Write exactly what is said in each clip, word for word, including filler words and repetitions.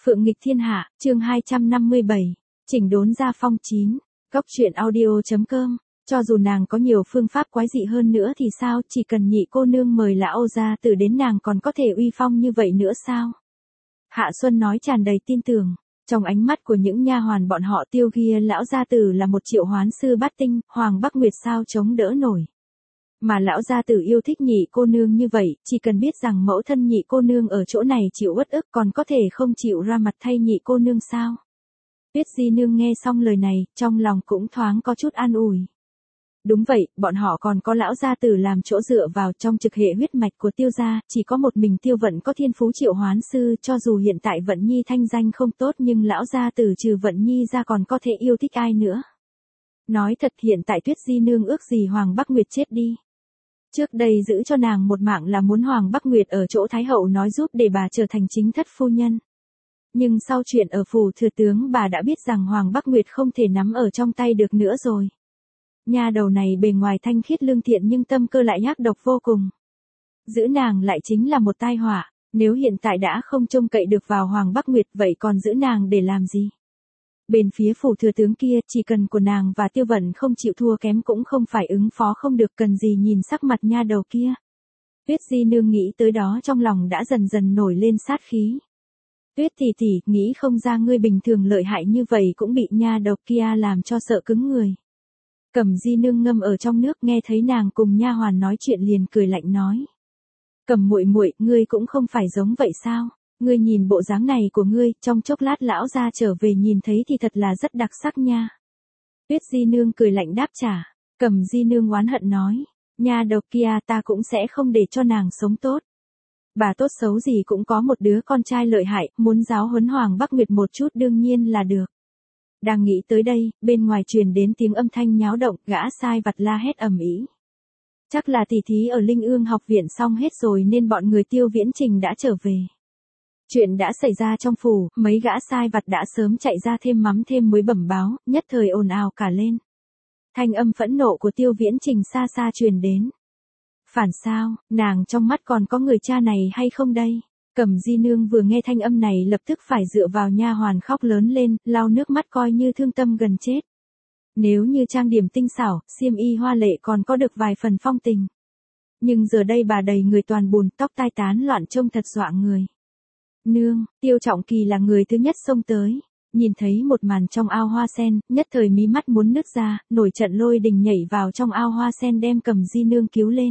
Phượng nghịch thiên hạ, chương hai trăm năm mươi bảy, chỉnh đốn gia phong chín, góc truyện audio.com, cho dù nàng có nhiều phương pháp quái dị hơn nữa thì sao, chỉ cần nhị cô nương mời lão gia tử đến nàng còn có thể uy phong như vậy nữa sao? Hạ Xuân nói tràn đầy tin tưởng, trong ánh mắt của những nha hoàn bọn họ Tiêu Ghi lão gia tử là một triệu hoán sư bát tinh, Hoàng Bắc Nguyệt sao chống đỡ nổi. Mà lão gia tử yêu thích nhị cô nương như vậy, chỉ cần biết rằng mẫu thân nhị cô nương ở chỗ này chịu uất ức còn có thể không chịu ra mặt thay nhị cô nương sao. Tuyết Di nương nghe xong lời này, trong lòng cũng thoáng có chút an ủi. Đúng vậy, bọn họ còn có lão gia tử làm chỗ dựa vào, trong trực hệ huyết mạch của Tiêu gia, chỉ có một mình Tiêu Vận có thiên phú triệu hoán sư, cho dù hiện tại Vận Nhi thanh danh không tốt nhưng lão gia tử trừ Vận Nhi ra còn có thể yêu thích ai nữa. Nói thật hiện tại Tuyết Di nương ước gì Hoàng Bắc Nguyệt chết đi. Trước đây giữ cho nàng một mạng là muốn Hoàng Bắc Nguyệt ở chỗ Thái hậu nói giúp để bà trở thành chính thất phu nhân. Nhưng sau chuyện ở phủ thừa tướng bà đã biết rằng Hoàng Bắc Nguyệt không thể nắm ở trong tay được nữa rồi. Nha đầu này bề ngoài thanh khiết lương thiện nhưng tâm cơ lại ác độc vô cùng. Giữ nàng lại chính là một tai họa, nếu hiện tại đã không trông cậy được vào Hoàng Bắc Nguyệt vậy còn giữ nàng để làm gì? Bên phía phủ thừa tướng kia, chỉ cần của nàng và Tiêu Vận không chịu thua kém cũng không phải ứng phó không được, cần gì nhìn sắc mặt nha đầu kia. Tuyết Di nương nghĩ tới đó trong lòng đã dần dần nổi lên sát khí. Tuyết tỷ tỷ, nghĩ không ra ngươi bình thường lợi hại như vậy cũng bị nha đầu kia làm cho sợ cứng người. Cẩm Di nương ngâm ở trong nước nghe thấy nàng cùng nha hoàn nói chuyện liền cười lạnh nói. Cẩm muội muội, ngươi cũng không phải giống vậy sao? Ngươi nhìn bộ dáng này của ngươi, trong chốc lát lão gia trở về nhìn thấy thì thật là rất đặc sắc nha. Tuyết Di nương cười lạnh đáp trả. Cẩm Di nương oán hận nói, nha đầu kia ta cũng sẽ không để cho nàng sống tốt. Bà tốt xấu gì cũng có một đứa con trai lợi hại, muốn giáo huấn Hoàng Bắc Nguyệt một chút đương nhiên là được. Đang nghĩ tới đây, bên ngoài truyền đến tiếng âm thanh nháo động, gã sai vặt la hét ầm ĩ. Chắc là tỷ thí ở Linh Ương học viện xong hết rồi nên bọn người Tiêu Viễn Trình đã trở về. Chuyện đã xảy ra trong phủ, mấy gã sai vặt đã sớm chạy ra thêm mắm thêm muối bẩm báo, nhất thời ồn ào cả lên. Thanh âm phẫn nộ của Tiêu Viễn Trình xa xa truyền đến. Phản sao, nàng trong mắt còn có người cha này hay không đây? Cẩm Di nương vừa nghe thanh âm này lập tức phải dựa vào nha hoàn khóc lớn lên, lau nước mắt coi như thương tâm gần chết. Nếu như trang điểm tinh xảo, xiêm y hoa lệ còn có được vài phần phong tình. Nhưng giờ đây bà đầy người toàn bùn, tóc tai tán loạn trông thật dọa người. Nương, Tiêu Trọng Kỳ là người thứ nhất xông tới, nhìn thấy một màn trong ao hoa sen, nhất thời mí mắt muốn nứt ra, nổi trận lôi đình nhảy vào trong ao hoa sen đem Cẩm Di nương cứu lên.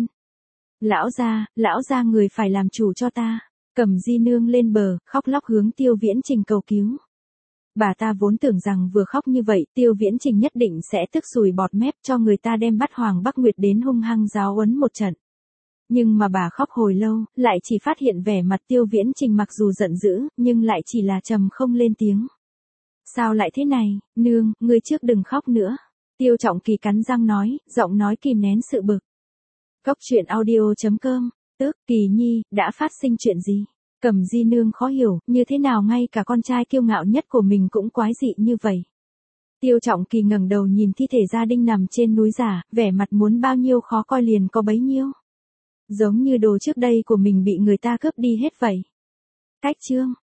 Lão gia, lão gia người phải làm chủ cho ta. Cẩm Di nương lên bờ, khóc lóc hướng Tiêu Viễn Trình cầu cứu. Bà ta vốn tưởng rằng vừa khóc như vậy, Tiêu Viễn Trình nhất định sẽ tức sùi bọt mép cho người ta đem bắt Hoàng Bắc Nguyệt đến hung hăng giáo huấn một trận. Nhưng mà bà khóc hồi lâu, lại chỉ phát hiện vẻ mặt Tiêu Viễn Trình mặc dù giận dữ, nhưng lại chỉ là trầm không lên tiếng. Sao lại thế này, nương, ngươi trước đừng khóc nữa. Tiêu Trọng Kỳ cắn răng nói, giọng nói kìm nén sự bực. Góc truyện audio.com, tức, Kỳ nhi, đã phát sinh chuyện gì? Cẩm Di nương khó hiểu, như thế nào ngay cả con trai kiêu ngạo nhất của mình cũng quái dị như vậy. Tiêu Trọng Kỳ ngẩng đầu nhìn thi thể gia đình nằm trên núi giả, vẻ mặt muốn bao nhiêu khó coi liền có bấy nhiêu. Giống như đồ trước đây của mình bị người ta cướp đi hết vậy. Cách chương,